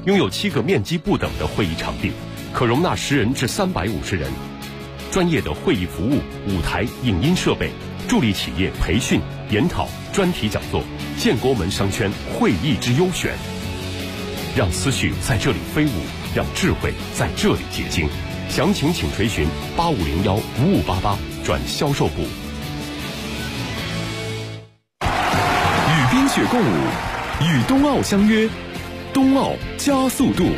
拥有7个面积不等的会议场地，可容纳10人至350人。专业的会议服务、舞台、影音设备，助力企业培训、研讨、专题讲座，建国门商圈会议之优选。让思绪在这里飞舞，让智慧在这里结晶。详情请垂询8501-5588转销售部。 与冰雪共舞，与冬奥相约，冬奥加速度。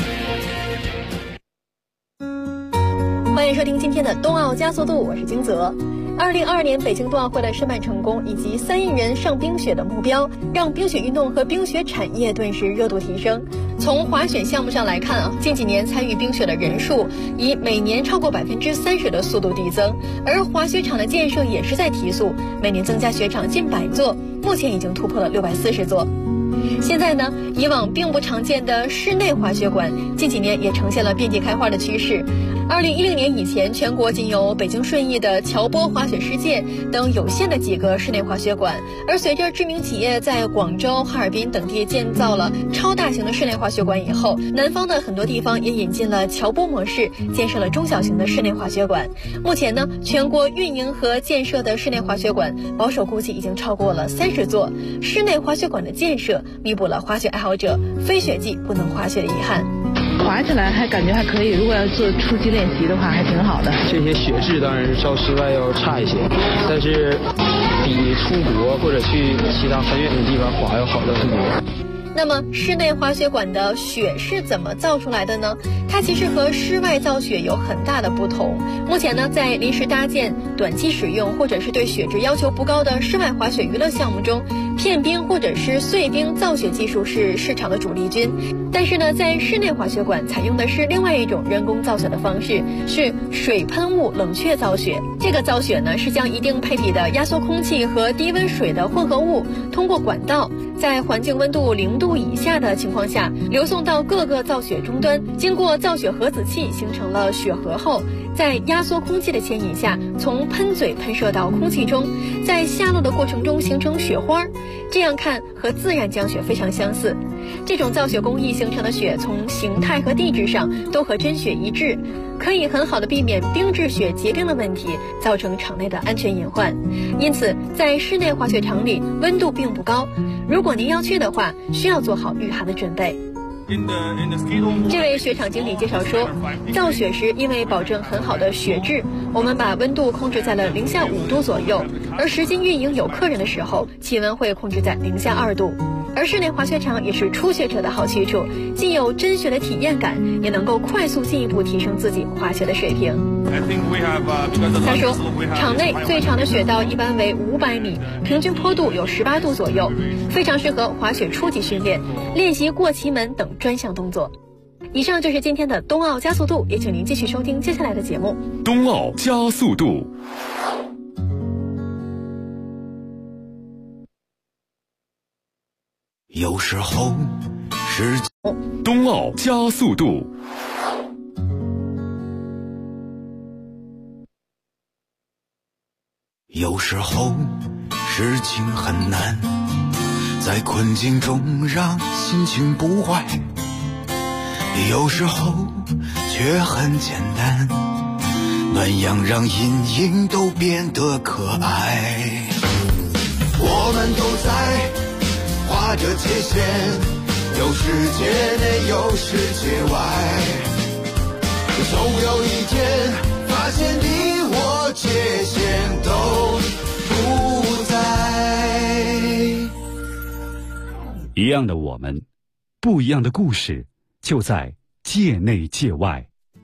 欢迎收听今天的冬奥加速度，我是金泽。2022年北京冬奥会的申办成功以及3亿人上冰雪的目标，让冰雪运动和冰雪产业顿时热度提升。从滑雪项目上来看近几年参与冰雪的人数以每年超过30%的速度递增，而滑雪场的建设也是在提速，每年增加雪场近100座，目前已经突破了640座。现在呢，以往并不常见的室内滑雪馆，近几年也呈现了遍地开花的趋势。2010年以前，全国仅有北京顺义的乔波滑雪世界等有限的几个室内滑雪馆，而随着知名企业在广州、哈尔滨等地建造了超大型的室内滑雪馆以后，南方的很多地方也引进了乔波模式，建设了中小型的室内滑雪馆。目前呢，全国运营和建设的室内滑雪馆保守估计已经超过了30座。室内滑雪馆的建设弥补了滑雪爱好者非雪季不能滑雪的遗憾。 滑起来感觉还可以，如果要做初级练习的话还挺好的。 这些雪质当然是较室外要差一些，但是比出国或者去其他很远的地方滑要好得很多。 那么室内滑雪馆的雪是怎么造出来的呢？它其实和室外造雪有很大的不同。目前呢，在临时搭建、短期使用或者是对雪质要求不高的室外滑雪娱乐项目中，片冰或者是碎冰造雪技术是市场的主力军。但是呢，在室内滑雪馆采用的是另外一种人工造雪的方式，是水喷雾冷却造雪。这个造雪呢，是将一定配比的压缩空气和低温水的混合物通过管道，在环境温度0度以下的情况下流送到各个造雪终端，经过造雪核子器形成了雪核后，在压缩空气的牵引下，从喷嘴喷射到空气中，在下落的过程中形成雪花。这样看和自然降雪非常相似。这种造雪工艺形成的雪从形态和地质上都和真雪一致，可以很好的避免冰质雪结冰的问题，造成场内的安全隐患。因此在室内滑雪场里温度并不高，如果您要去的话，需要做好御寒的准备。这位雪场经理介绍说，造雪时因为保证很好的雪质，我们把温度控制在了零下5度左右，而实际运营有客人的时候，气温会控制在零下2度。而室内滑雪场也是初学者的好去处，既有真雪的体验感，也能够快速进一步提升自己滑雪的水平。他说，场内最长的雪道一般为500米，平均坡度有18度左右，非常适合滑雪初级训练，练习过旗门等专项动作。以上就是今天的冬奥加速度，也请您继续收听接下来的节目。 冬奥加速度。 有时候是冬奥加速度。 有时候事情很难，在困境中让心情不坏，有时候却很简单，暖阳让阴影都变得可爱。我们都在划着界限，有世界内有世界外，总有一天发现你我界限都不在。 一样的我们，不一样的故事，就在界内界外。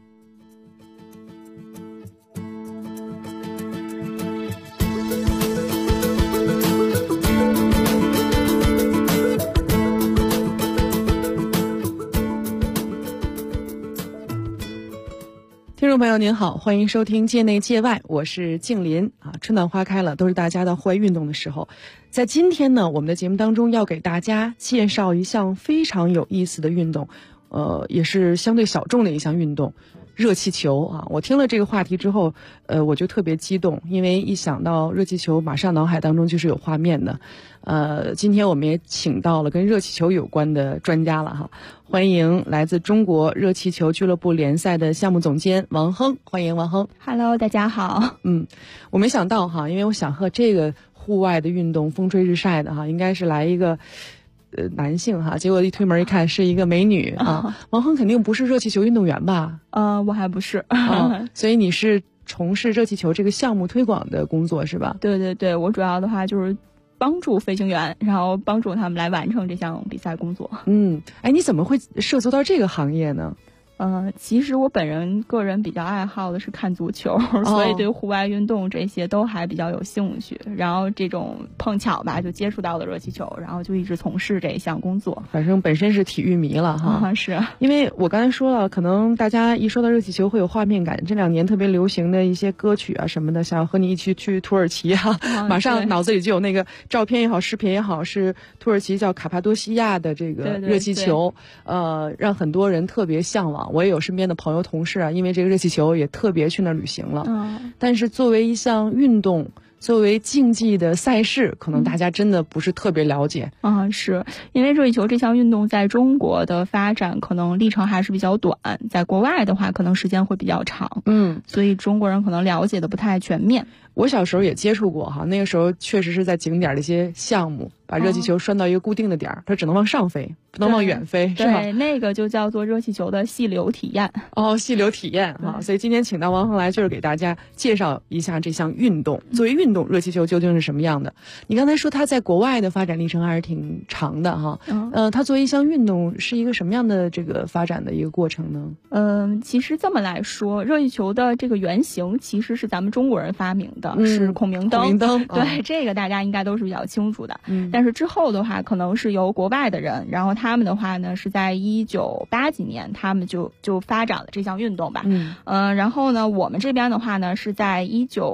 听众朋友您好，欢迎收听界内界外，我是静林啊。春暖花开了，都是大家的户外运动的时候。在今天呢，我们的节目当中要给大家介绍一项非常有意思的运动，也是相对小众的一项运动。 热气球啊！我听了这个话题之后，我就特别激动，因为一想到热气球，马上脑海当中就是有画面的。今天我们也请到了跟热气球有关的专家了哈，欢迎来自中国热气球俱乐部联赛的项目总监王亨，欢迎王亨。 Hello， 大家好。 我没想到哈，因为我想和这个户外的运动风吹日晒的哈，应该是来一个。男性哈，结果一推门一看是一个美女啊！王亨肯定不是热气球运动员吧？ 我还不是， 所以你是从事热气球这个项目推广的工作是吧？ 对对对，我主要的话就是帮助飞行员，然后帮助他们来完成这项比赛工作。 你怎么会涉足到这个行业呢？ 其实我个人比较爱好的是看足球，所以对户外运动这些都还比较有兴趣。然后这种碰巧吧，就接触到了热气球，然后就一直从事这一项工作。 反正本身是体育迷了哈。 是因为我刚才说了，可能大家一说到热气球会有画面感。这2年特别流行的一些歌曲啊什么的，想和你一起去土耳其啊，马上脑子里就有那个照片也好，视频也好，是土耳其叫卡帕多西亚的这个热气球，让很多人特别向往。我也有身边的朋友同事啊，因为这个热气球也特别去那儿旅行了。但是作为一项运动，作为竞技的赛事，可能大家真的不是特别了解。 是因为热气球这项运动在中国的发展可能历程还是比较短，在国外的话可能时间会比较长。所以中国人可能了解的不太全面。 我小时候也接触过哈，那个时候确实是在景点的一些项目，把热气球拴到一个固定的点儿，它只能往上飞，不能往远飞，是吧？ 对，那个就叫做热气球的细流体验。 细流体验哈。所以今天请到王亨来，就是给大家介绍一下这项运动。作为运动，热气球究竟是什么样的？你刚才说它在国外的发展历程还是挺长的哈。它作为一项运动是一个什么样的这个发展的一个过程呢？ 其实这么来说，热气球的这个原型其实是咱们中国人发明的，是孔明灯。对，这个大家应该都是比较清楚的。但是之后的话，可能是由国外的人，然后他们的话呢是在1980几年，他们就发展了这项运动吧。然后呢，我们这边的话呢是在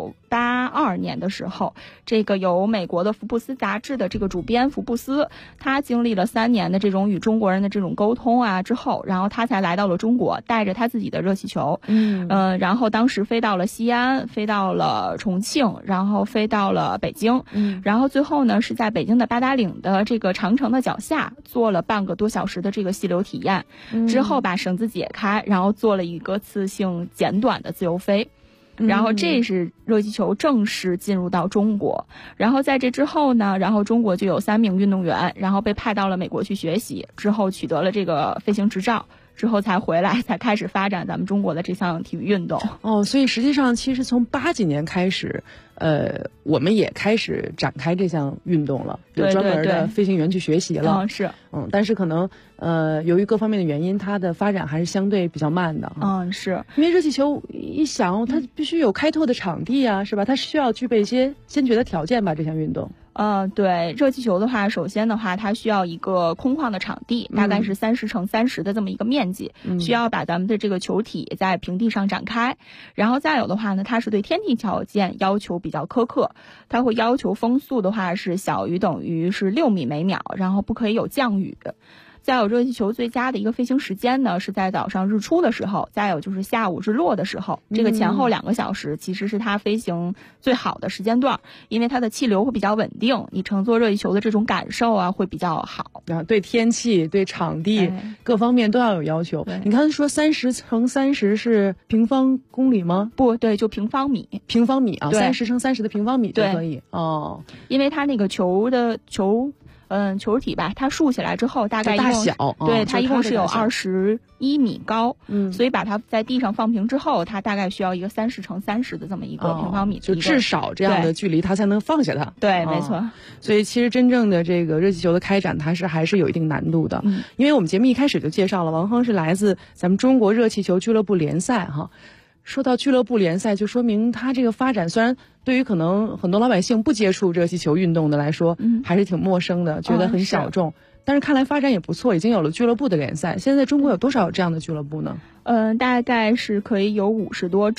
1982年的时候，这个由美国的福布斯杂志的这个主编福布斯，他经历了3年的这种与中国人的这种沟通啊之后，然后他才来到了中国，带着他自己的热气球。然后当时飞到了西安，飞到了重庆，然后飞到了北京。然后最后呢是在北京的八达岭的这个长城的脚下做了半个多小时的这个细流体验。之后把绳子解开，然后做了一个次性简短的自由飞。然后这是热气球正式进入到中国。然后在这之后呢，然后中国就有3名运动员，然后被派到了美国去学习，之后取得了这个飞行执照，之后才回来，才开始发展咱们中国的这项体育运动。 所以实际上其实从80几年开始，我们也开始展开这项运动了，有专门的飞行员去学习了。但是可能由于各方面的原因，它的发展还是相对比较慢的。 是因为热气球一想，它必须有开拓的场地啊，是吧？它需要具备一些先决的条件吧，这项运动。 对，热气球的话，首先的话，它需要一个空旷的场地，大概是30×30的这么一个面积，需要把咱们的这个球体在平地上展开。然后再有的话呢，它是对天气条件要求比较苛刻，它会要求风速的话是小于等于是6米每秒，然后不可以有降雨。再有热气球最佳的一个飞行时间呢，是在早上日出的时候，再有就是下午日落的时候，这个前后2个小时其实是它飞行最好的时间段，因为它的气流会比较稳定，你乘坐热气球的这种感受啊会比较好。 对天气、对场地、各方面都要有要求。你刚才说30×30是平方公里吗？ 不对，就平方米。平方米啊，30×30的平方米就可以。 因为它那个球体吧，它竖起来之后大概大小， 对，它一共是有21米高，所以把它在地上放平之后，它大概需要一个30×30的这么一个平方米， 就至少这样的距离它才能放下它。 对，没错。 所以其实真正的这个热气球的开展，它是还是有一定难度的。因为我们节目一开始就介绍了，王亨是来自咱们中国热气球俱乐部联赛哈。说到俱乐部联赛，就说明它这个发展虽然对于可能很多老百姓不接触热气球运动的来说，还是挺陌生的，觉得很小众。但是看来发展也不错，已经有了俱乐部的联赛。现在中国有多少这样的俱乐部呢？ 大概是可以有50多支。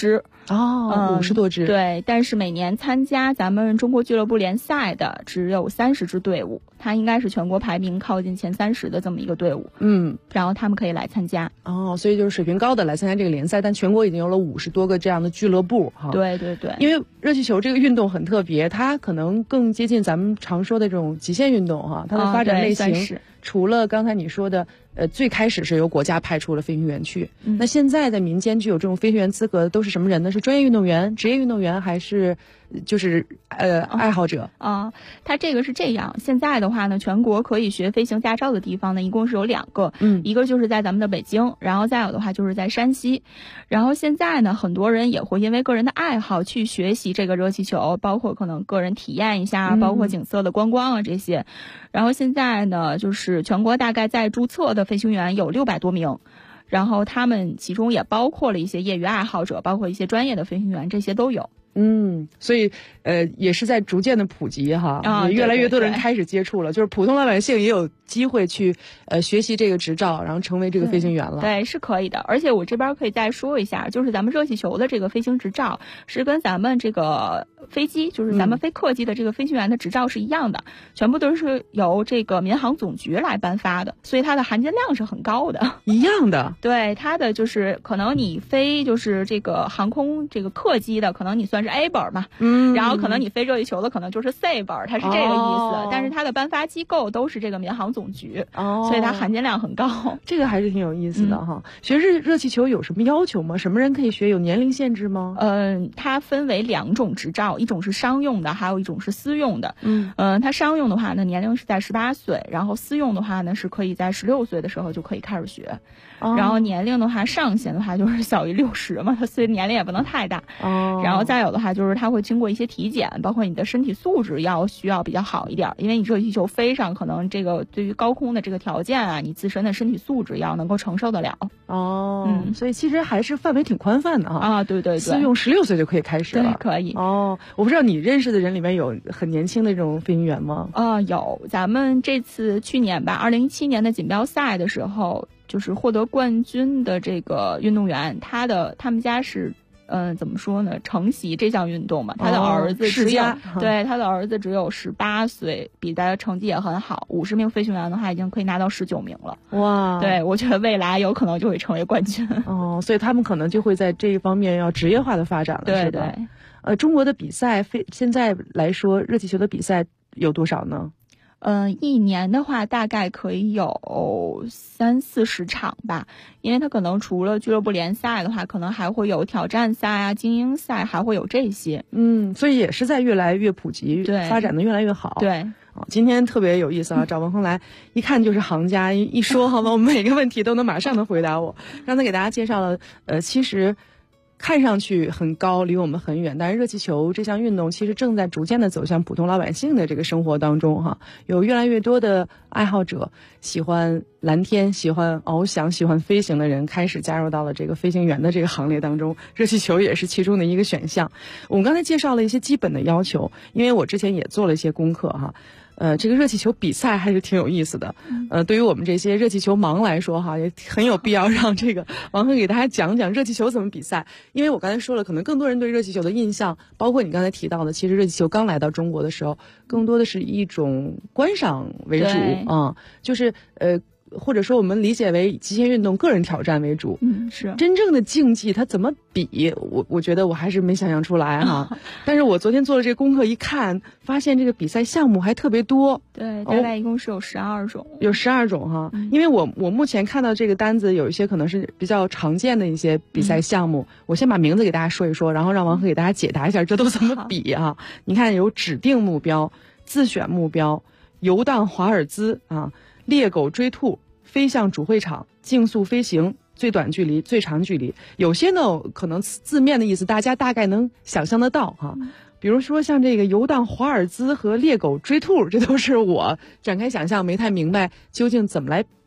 50多支。 对，但是每年参加咱们中国俱乐部联赛的只有30支队伍，它应该是全国排名靠近前30的这么一个队伍。然后他们可以来参加。 所以就是水平高的来参加这个联赛，但全国已经有了50多个这样的俱乐部哈。 对对对， 因为热气球这个运动很特别，它可能更接近咱们常说的这种极限运动哈。它的发展类型，除了刚才你说的，最开始是由国家派出了飞行员去，那现在在民间具有这种飞行员资格的都是什么人呢？是专业运动员、职业运动员，还是就是爱好者？ 它这个是这样，现在的话呢，全国可以学飞行驾照的地方呢，一共是有2个，一个就是在咱们的北京，然后再有的话就是在山西。然后现在呢，很多人也会因为个人的爱好去学习这个热气球，包括可能个人体验一下，包括景色的观光啊这些。然后现在呢，就是全国大概在注册的飞行员有600多名。然后他们其中也包括了一些业余爱好者，包括一些专业的飞行员，这些都有。 所以也是在逐渐的普及哈，越来越多的人开始接触了，就是普通老百姓也有机会去学习这个执照，然后成为这个飞行员了。 对，是可以的。而且我这边可以再说一下，就是咱们热气球的这个飞行执照是跟咱们这个飞机，就是咱们飞客机的这个飞行员的执照是一样的，全部都是由这个民航总局来颁发的，所以它的含金量是很高的。 一样的。 对，它的就是可能你飞就是这个航空这个客机的，可能你算是 A 本嘛，然后可能你飞热气球的可能就是 C 本，它是这个意思。但是它的颁发机构都是这个民航总局，所以它含金量很高。 这个还是挺有意思的哈。学热气球有什么要求吗？什么人可以学？有年龄限制吗？ 它分为2种执照，一种是商用的，还有一种是私用的。它商用的话呢，年龄是在18岁，然后私用的话呢，是可以在16岁的时候就可以开始学。然后年龄的话，上限的话就是小于60嘛，所以年龄也不能太大。然后再有的话就是它会经过一些体检，包括你的身体素质需要比较好一点，因为你热气球飞上，可能这个对于高空的这个条件啊，你自身的身体素质要能够承受得了。 所以其实还是范围挺宽泛的哈。 对对对， 私用16岁就可以开始了。 对，可以。 我不知道你认识的人里面有很年轻的这种飞行员吗？ 有，咱们这次去年吧，2017年的锦标赛的时候，就是获得冠军的这个运动员，他们家是怎么说呢？承袭这项运动嘛，他的儿子对，他的儿子只有18岁，比赛的成绩也很好。50名飞行员的话，已经可以拿到19名了。哇！对，我觉得未来有可能就会成为冠军。 所以他们可能就会在这一方面要职业化的发展了。 对对。 中国的比赛现在来说，热气球的比赛有多少呢？ 一年的话大概可以有30-40场吧，因为它可能除了俱乐部联赛的话，可能还会有挑战赛啊、精英赛，还会有这些。所以也是在越来越普及，发展的越来越好。对。 今天特别有意思啊，找文亨来一看就是行家，一说好吧，我们每个问题都能马上的回答我。刚才给大家介绍了，其实看上去很高，离我们很远，但是热气球这项运动其实正在逐渐的走向普通老百姓的这个生活当中哈。有越来越多的爱好者，喜欢蓝天、喜欢翱翔、喜欢飞行的人开始加入到了这个飞行员的这个行列当中，热气球也是其中的一个选项。我们刚才介绍了一些基本的要求，因为我之前也做了一些功课哈。这个热气球比赛还是挺有意思的。对于我们这些热气球盲来说哈，也很有必要让这个王亨给大家讲讲热气球怎么比赛。因为我刚才说了，可能更多人对热气球的印象，包括你刚才提到的，其实热气球刚来到中国的时候，更多的是一种观赏为主就是或者说我们理解为极限运动、个人挑战为主。 是真正的竞技它怎么比？我觉得我还是没想象出来哈。但是我昨天做了这个功课一看，发现这个比赛项目还特别多。 对，大概一共是有12种。 有12种哈。因为我目前看到这个单子，有一些可能是比较常见的一些比赛项目。我先把名字给大家说一说，然后让王亨给大家解答一下这都怎么比啊？你看有指定目标、自选目标、游荡华尔兹啊。猎狗追兔、飞向主会场、竞速飞行、最短距离、最长距离，有些呢可能字面的意思大家大概能想象得到哈。比如说像这个游荡华尔兹和猎狗追兔，这都是我展开想象没太明白究竟怎么来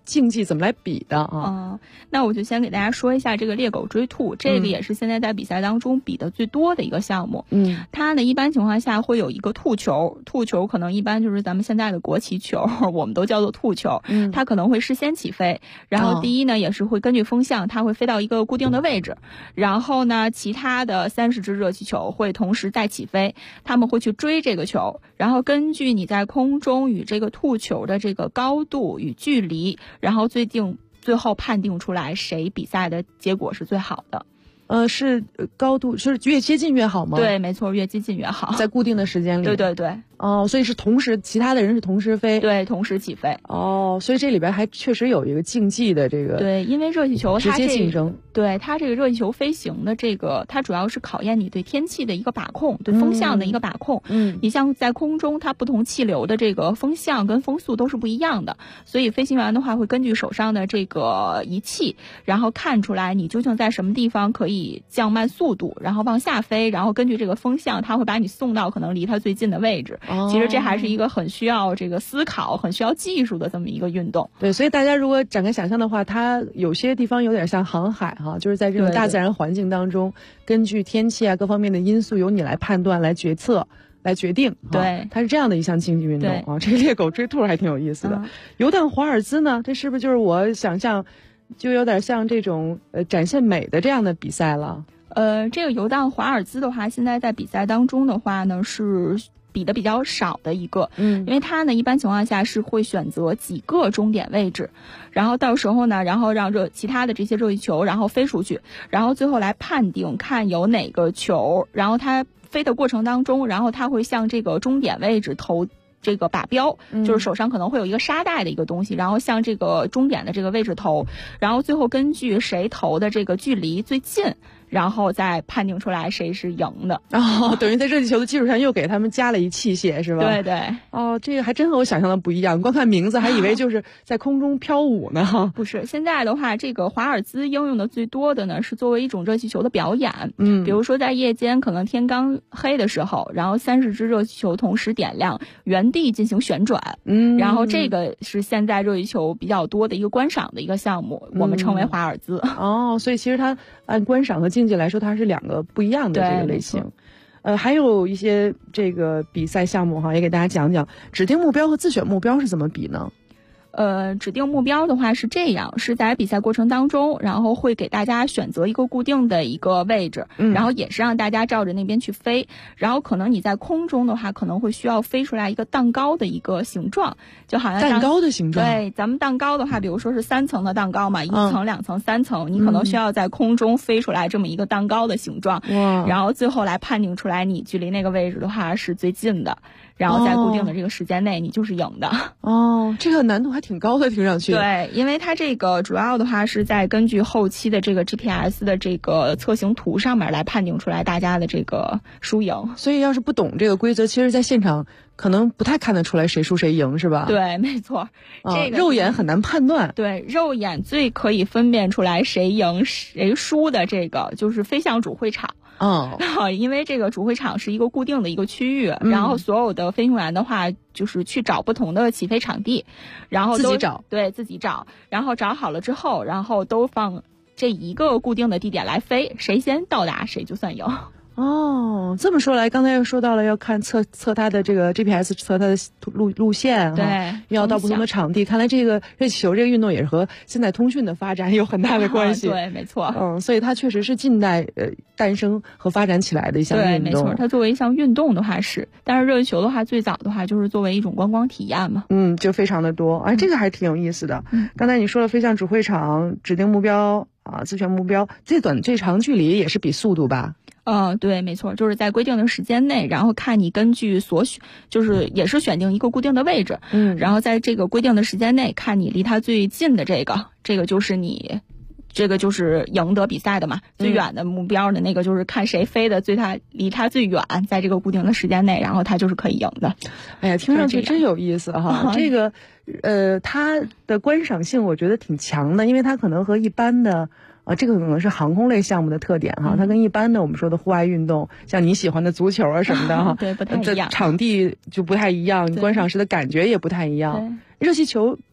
竞技怎么来比的啊？ 那我就先给大家说一下这个猎狗追兔，这个也是现在在比赛当中比的最多的一个项目。它呢一般情况下会有一个兔球，兔球可能一般就是咱们现在的国旗球，我们都叫做兔球。它可能会事先起飞，然后第一呢也是会根据风向，它会飞到一个固定的位置，然后呢其他的30只热气球会同时再起飞，他们会去追这个球，然后根据你在空中与这个兔球的这个高度与距离，然后最后判定出来谁比赛的结果是最好的。 是高度，是越接近越好吗？ 对，没错，越接近越好， 在固定的时间里。 对对对。 所以是同时，其他的人是同时飞， 对，同时起飞。 所以这里边还确实有一个竞技的这个， 对，因为热气球它直接竞争， 对它这个热气球飞行的这个，它主要是考验你对天气的一个把控，对风向的一个把控。你像在空中，它不同气流的这个风向跟风速都是不一样的，所以飞行员的话会根据手上的这个仪器，然后看出来你究竟在什么地方可以降慢速度，然后往下飞，然后根据这个风向，它会把你送到可能离它最近的位置。其实这还是一个很需要这个思考、很需要技术的这么一个运动。 对，所以大家如果展开想象的话，它有些地方有点像航海哈，就是在这种大自然环境当中，根据天气啊各方面的因素由你来判断、来决策、来决定。 对， 它是这样的一项竞技运动啊。这个猎狗追兔还挺有意思的。游荡华尔兹呢，这是不是就是我想象就有点像这种展现美的这样的比赛了？ 这个游荡华尔兹的话，现在在比赛当中的话呢是比的比较少的一个，因为它呢一般情况下是会选择几个终点位置，然后到时候呢，然后让其他的这些热气球然后飞出去，然后最后来判定看有哪个球，然后它飞的过程当中，然后它会向这个终点位置投这个靶标，就是手上可能会有一个沙袋的一个东西，然后向这个终点的这个位置投，然后最后根据谁投的这个距离最近，然后再判定出来谁是赢的。 等于在热气球的基础上又给他们加了一器械，是吧？ 对对。 这个还真和我想象的不一样，光看名字还以为就是在空中飘舞呢。 不是，现在的话，这个华尔兹应用的最多的呢是作为一种热气球的表演。比如说在夜间可能天刚黑的时候，然后30只热气球同时点亮，原地进行旋转。然后这个是现在热气球比较多的一个观赏的一个项目，我们称为华尔兹。 所以其实它按观赏和竞技来说，它是两个不一样的这个类型。还有一些这个比赛项目哈，也给大家讲讲指定目标和自选目标是怎么比呢？ 指定目标的话是这样，是在比赛过程当中，然后会给大家选择一个固定的一个位置，然后也是让大家照着那边去飞，然后可能你在空中的话可能会需要飞出来一个蛋糕的一个形状，就好像蛋糕的形状。 对，咱们蛋糕的话，比如说是3层的蛋糕嘛，1层、2层、3层，你可能需要在空中飞出来这么一个蛋糕的形状，然后最后来判定出来你距离那个位置的话是最近的，然后在固定的这个时间内你就是赢的。 这个难度还挺高的，听上去。 对，因为它这个主要的话是在根据后期的这个 GPS 的这个侧形图上面来判定出来大家的这个输赢。 所以要是不懂这个规则，其实在现场可能不太看得出来谁输谁赢，是吧？ 对，没错。这个肉眼很难判断。 对，肉眼最可以分辨出来谁赢谁输的这个就是飞向主会场。因为这个主会场是一个固定的一个区域，然后所有的飞行员的话就是去找不同的起飞场地，然后自己找， 对，自己找，然后找好了之后，然后都放这一个固定的地点来飞，谁先到达谁就算赢。 这么说来，刚才又说到了要看测它的这个 GPS， 测它的路线， 对， 要到不同的场地。看来这个热气球这个运动也是和现代通讯的发展有很大的关系。 对，没错。 所以它确实是近代诞生和发展起来的一项运动。 对，没错。它作为一项运动的话是，但是热气球的话最早的话就是作为一种观光体验嘛。 就非常的多。这个还挺有意思的。刚才你说了飞向主会场、指定目标自选目标，最短最长距离也是比速度吧？ 对，没错，就是在规定的时间内，然后看你根据就是也是选定一个固定的位置，然后在这个规定的时间内，看你离它最近的这个就是你。这个就是赢得比赛的嘛，最远的目标的那个就是看谁飞的离他最远，在这个固定的时间内，然后他就是可以赢的。 哎呀，听上去真有意思哈！这个它的观赏性我觉得挺强的，因为它可能和一般的这个可能是航空类项目的特点哈，它跟一般的我们说的户外运动，像你喜欢的足球什么的哈， 对，不太一样， 场地就不太一样，你观赏时的感觉也不太一样。热气球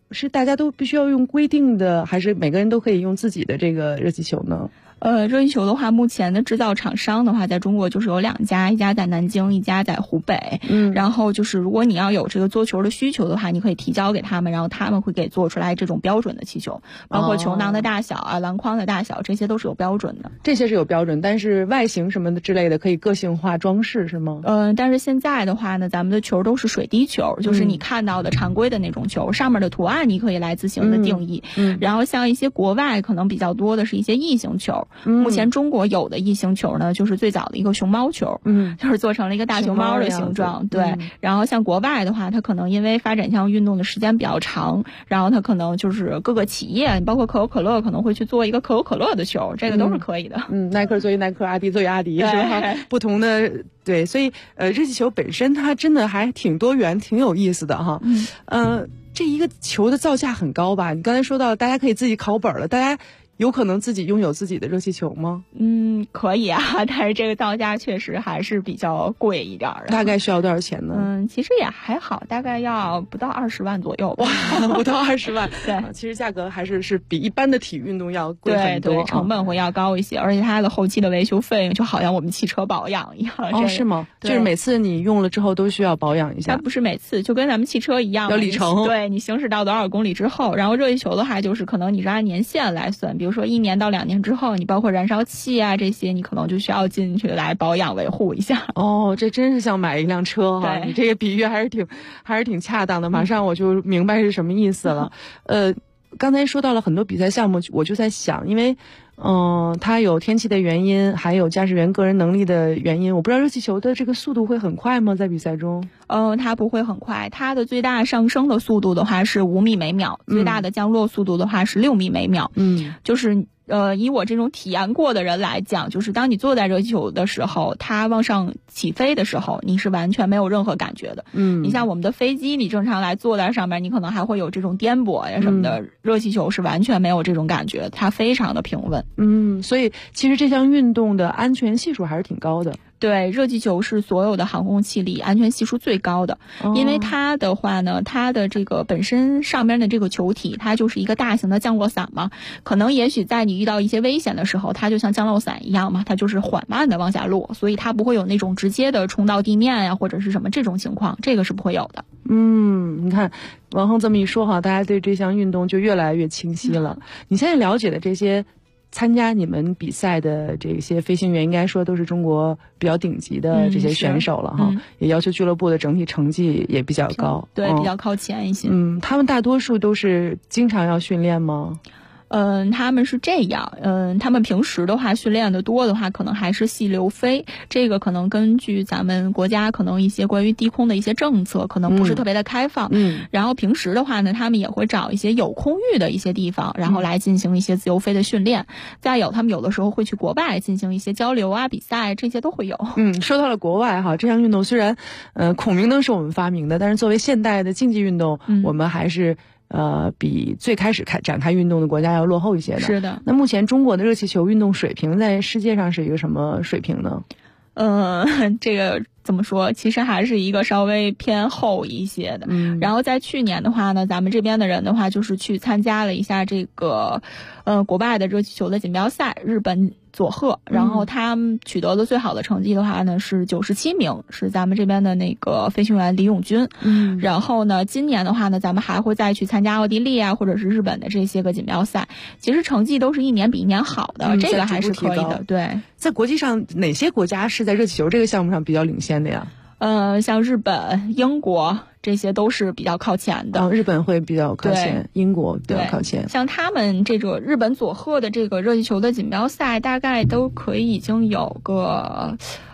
是大家都必须要用规定的，还是每个人都可以用自己的这个热气球呢？ 热气球的话，目前的制造厂商的话，在中国就是有2家，一家在南京，一家在湖北。然后就是如果你要有这个做球的需求的话，你可以提交给他们，然后他们会给做出来这种标准的气球，包括球囊的大小啊、篮筐的大小，这些都是有标准的。 这些是有标准，但是外形什么的之类的可以个性化装饰是吗？ 但是现在的话呢，咱们的球都是水滴球，就是你看到的常规的那种球，上面的图案你可以来自行的定义。然后像一些国外可能比较多的是一些异形球。目前中国有的异形球呢，就是最早的一个熊猫球，就是做成了一个大熊猫的形状，对。然后像国外的话，它可能因为发展这项运动的时间比较长，然后它可能就是各个企业，包括可口可乐可能会去做一个可口可乐的球，这个都是可以的。 耐克作为耐克，阿迪作为阿迪，是吧？不同的对，所以热气球本身它真的还挺多元，挺有意思的哈。这一个球的造价很高吧？你刚才说到大家可以自己考本了，大家有可能自己拥有自己的热气球吗？ 可以啊，但是这个造价确实还是比较贵一点的。 大概需要多少钱呢？ 其实也还好，大概要不到20万左右吧。 哇，不到20万。 对， 其实价格还是比一般的体育运动要贵很多， 对，成本会要高一些，而且它的后期的维修费用就好像我们汽车保养一样。 是吗？就是每次你用了之后都需要保养一下？ 它不是每次，就跟咱们汽车一样， 有里程。 对，你行驶到多少公里之后，然后热气球的话，就是可能你是按年限来算，比如说1年到2年之后，你包括燃烧器啊这些，你可能就需要进去来保养维护一下。 这真是像买一辆车哈！你这个比喻还是挺恰当的，马上我就明白是什么意思了。刚才说到了很多比赛项目，我就在想，因为它有天气的原因，还有驾驶员个人能力的原因。我不知道热气球的这个速度会很快吗？在比赛中？ 它不会很快，它的最大上升的速度的话是5米每秒，最大的降落速度的话是6米每秒。就是以我这种体验过的人来讲，就是当你坐在热气球的时候，它往上起飞的时候，你是完全没有任何感觉的。你像我们的飞机，你正常来坐在上面，你可能还会有这种颠簸呀什么的。热气球是完全没有这种感觉，它非常的平稳。 所以其实这项运动的安全系数还是挺高的。 对，热气球是所有的航空器里安全系数最高的，因为它的话呢，它的这个本身上边的这个球体，它就是一个大型的降落伞嘛。可能也许在你遇到一些危险的时候，它就像降落伞一样嘛，它就是缓慢的往下落，所以它不会有那种直接的冲到地面呀，或者是什么这种情况，这个是不会有的。 你看王亨这么一说哈，大家对这项运动就越来越清晰了。你现在了解的这些参加你们比赛的这些飞行员，应该说都是中国比较顶级的这些选手了哈，也要求俱乐部的整体成绩也比较高， 对，比较靠前一些。 他们大多数都是经常要训练吗？ 他们是这样，他们平时的话训练的多的话，可能还是细流飞，这个可能根据咱们国家可能一些关于低空的一些政策，可能不是特别的开放。然后平时的话呢，他们也会找一些有空域的一些地方，然后来进行一些自由飞的训练。再有，他们有的时候会去国外进行一些交流啊、比赛，这些都会有。 说到了国外哈，这项运动虽然孔明灯是我们发明的，但是作为现代的竞技运动，我们还是比最开始展开运动的国家要落后一些的。 是的。 那目前中国的热气球运动水平在世界上是一个什么水平呢？ 这个怎么说？其实还是一个稍微偏后一些的。然后在去年的话呢，咱们这边的人的话，就是去参加了一下这个国外的热气球的锦标赛，日本佐贺，然后他们取得的最好的成绩的话呢是97名，是咱们这边的那个飞行员李永军。然后呢，今年的话呢，咱们还会再去参加奥地利啊，或者是日本的这些个锦标赛。其实成绩都是一年比一年好的，这个还是可以的。对， 在国际上哪些国家是在热气球这个项目上比较领先的呀？ 像日本、英国这些都是比较靠前的。 日本会比较靠前，英国比较靠前。 像他们这个日本佐贺的这个热气球的锦标赛，大概都可以已经有个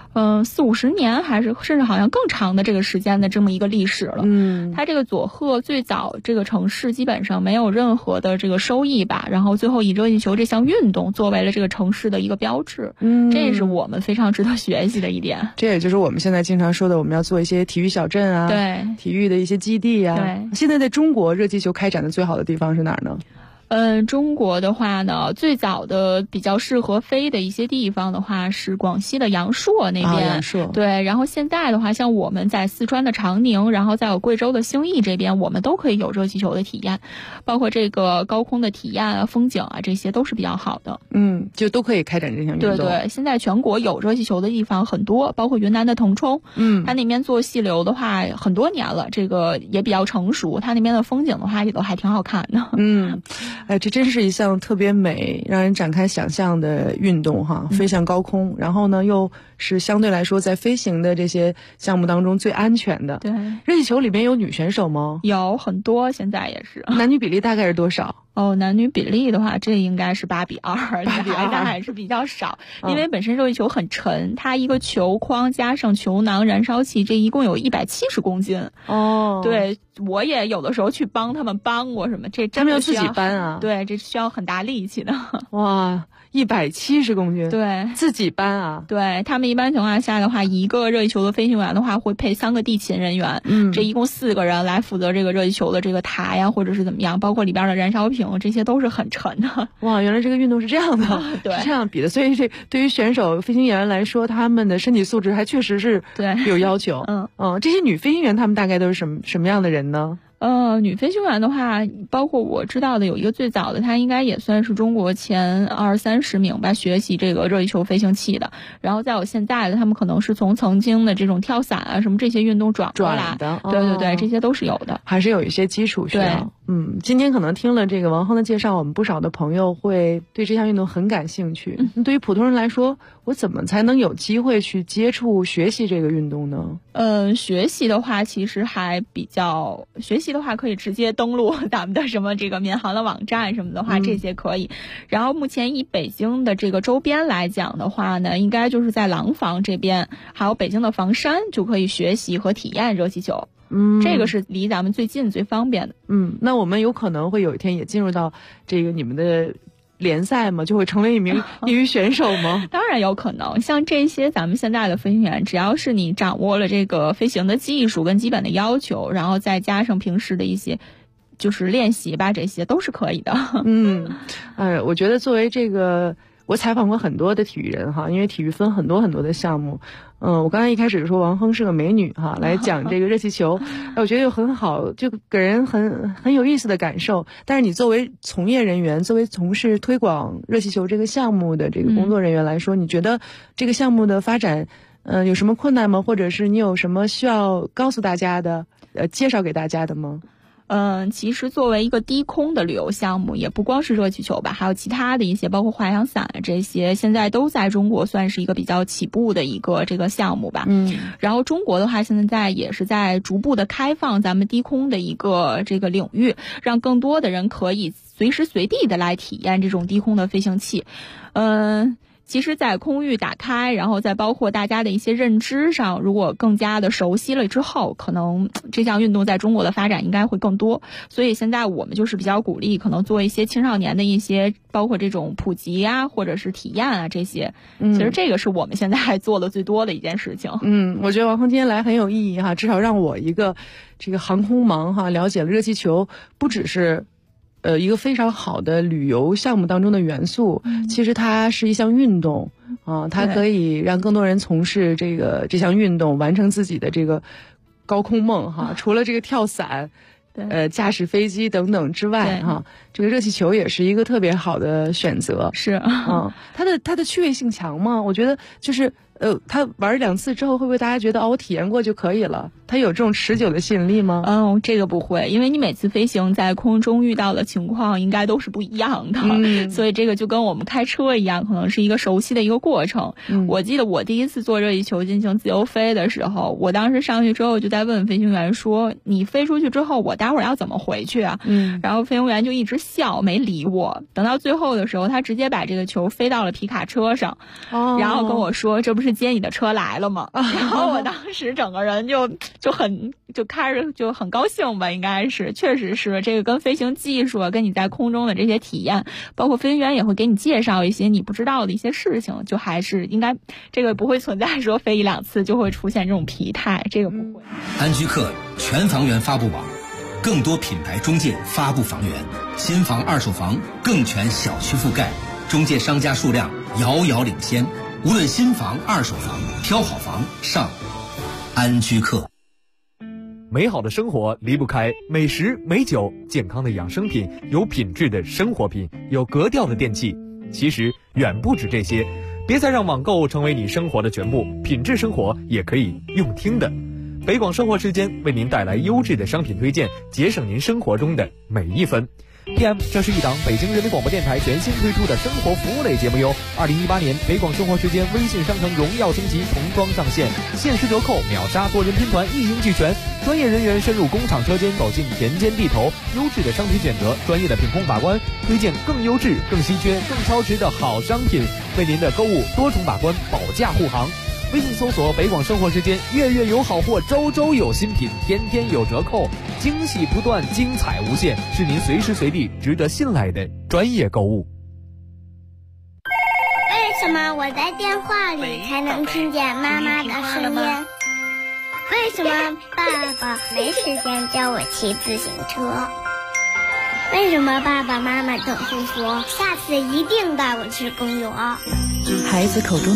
40-50年，还是甚至好像更长的这个时间的这么一个历史了。它这个佐贺最早这个城市基本上没有任何的这个收益吧，然后最后以热气球这项运动作为了这个城市的一个标志。这也是我们非常值得学习的一点。 这也就是我们现在经常说的，我们要做一些体育小镇啊， 对， 体育的一些基地啊。 对， 现在在中国热气球开展的最好的地方是哪儿呢？ 中国的话呢，最早的比较适合飞的一些地方的话是广西的阳朔那边， 阳朔对。然后现在的话，像我们在四川的长宁，然后再有贵州的兴义这边，我们都可以有热气球的体验，包括这个高空的体验啊、风景啊，这些都是比较好的。 就都可以开展这项运动。 对，现在全国有热气球的地方很多，包括云南的腾冲，它那边做细流的话很多年了，这个也比较成熟，它那边的风景的话也都还挺好看的。 这真是一项特别美，让人展开想象的运动哈，飞向高空，然后呢又是相对来说在飞行的这些项目当中最安全的。 对， 热气球里面有女选手吗？ 有很多，现在也是。 男女比例大概是多少？ 男女比例的话，这应该是8:2，女孩子还是比较少，因为本身热气球很沉，它一个球框加上球囊、燃烧器，这一共有170公斤。对，我也有的时候去帮他们搬过什么，这真的他们要自己搬啊？ 对，这需要很大力气的。 哇，170公斤， 对， 自己搬啊？ 对，他们一般情况下的话，一个热气球的飞行员的话会配3个地勤人员，这一共4个人来负责这个热气球的这个塔呀，或者是怎么样，包括里边的燃烧瓶，这些都是很沉的。 哇，原来这个运动是这样的， 对， 是这样比的，所以这对于选手、飞行员来说，他们的身体素质还确实是有要求。这些女飞行员他们大概都是什么样的人呢？ 女飞行员的话，包括我知道的有一个最早的，她应该也算是中国前20-30名吧，学习这个热气球飞行器的。然后再有现在的，他们可能是从曾经的这种跳伞啊什么这些运动转过来的。 对，这些都是有的， 还是有一些基础需要。今天可能听了这个王亨的介绍，我们不少的朋友会对这项运动很感兴趣。对于普通人来说，我怎么才能有机会去接触学习这个运动呢？ 学习的话，其实还比较，学习的话可以直接登录咱们的什么这个民航的网站什么的话，这些可以。然后目前以北京的这个周边来讲的话呢，应该就是在廊坊这边，还有北京的房山就可以学习和体验热气球。这个是离咱们最近最方便的。 那我们有可能会有一天也进入到这个你们的联赛吗？就会成为一名业余选手吗？ 当然有可能，像这些咱们现在的飞行员，只要是你掌握了这个飞行的技术跟基本的要求，然后再加上平时的一些就是练习吧，这些都是可以的。 我觉得作为这个，我采访过很多的体育人哈，因为体育分很多很多的项目。我刚才一开始说王亨是个美女哈，来讲这个热气球，我觉得有很好，就给人很有意思的感受。但是你作为从业人员，作为从事推广热气球这个项目的这个工作人员来说，你觉得这个项目的发展有什么困难吗？或者是你有什么需要告诉大家的介绍给大家的吗？ 其实作为一个低空的旅游项目，也不光是热气球吧，还有其他的一些，包括滑翔伞这些，现在都在中国算是一个比较起步的一个这个项目吧。然后中国的话，现在也是在逐步的开放咱们低空的一个这个领域，让更多的人可以随时随地的来体验这种低空的飞行器。其实在空域打开，然后再包括大家的一些认知上，如果更加的熟悉了之后，可能这项运动在中国的发展应该会更多。所以现在我们就是比较鼓励可能做一些青少年的一些包括这种普及啊或者是体验啊这些。其实这个是我们现在做的最多的一件事情。 我觉得王亨今天来很有意义哈，至少让我一个这个航空盲哈了解了热气球不只是一个非常好的旅游项目当中的元素，其实它是一项运动啊，它可以让更多人从事这项运动，完成自己的这个高空梦哈。除了这个跳伞，驾驶飞机等等之外哈，这个热气球也是一个特别好的选择。 是它的趣味性强吗？我觉得就是他玩2次之后，会不会大家觉得我体验过就可以了？它有这种持久的吸引力吗？ 这个不会，因为你每次飞行在空中遇到的情况应该都是不一样的，所以这个就跟我们开车一样，可能是一个熟悉的一个过程。我记得我第一次坐热气球进行自由飞的时候，我当时上去之后就在问飞行员说：“你飞出去之后，我待会儿要怎么回去啊？”然后飞行员就一直笑，没理我。等到最后的时候，他直接把这个球飞到了皮卡车上，然后跟我说：“这不是接你的车来了吗？”然后我当时整个人就开始就很高兴吧，应该是，确实是这个跟飞行技术啊，跟你在空中的这些体验，包括飞行员也会给你介绍一些你不知道的一些事情，就还是应该这个不会存在说飞1-2次就会出现这种疲态，这个不会。 安居客全房源发布网， 更多品牌中介发布房源，新房二手房更全小区覆盖，中介商家数量遥遥领先。无论新房二手房，挑好房上安居客。 美好的生活离不开美食美酒，健康的养生品，有品质的生活品，有格调的电器。其实远不止这些，别再让网购成为你生活的全部，品质生活也可以用听的。北广生活时间为您带来优质的商品推荐，节省您生活中的每一分。PM， 这是一档北京人民广播电台全新推出的生活服务类节目哟。2018年北广生活时间微信商城荣耀升级，童装上线，限时折扣，秒杀多人拼团，一应俱全。专业人员深入工厂车间，走进田间地头，优质的商品选择，专业的品控把关，推荐更优质、更稀缺、更超值的好商品，为您的购物多重把关，保驾护航。微信搜索北广生活时间，月月有好货，周周有新品，天天有折扣，惊喜不断，精彩无限，是您随时随地值得信赖的专业购物。 为什么我在电话里才能听见妈妈的声音？为什么爸爸没时间教我骑自行车？为什么爸爸妈妈总是说下次一定带我去公园？ 孩子口中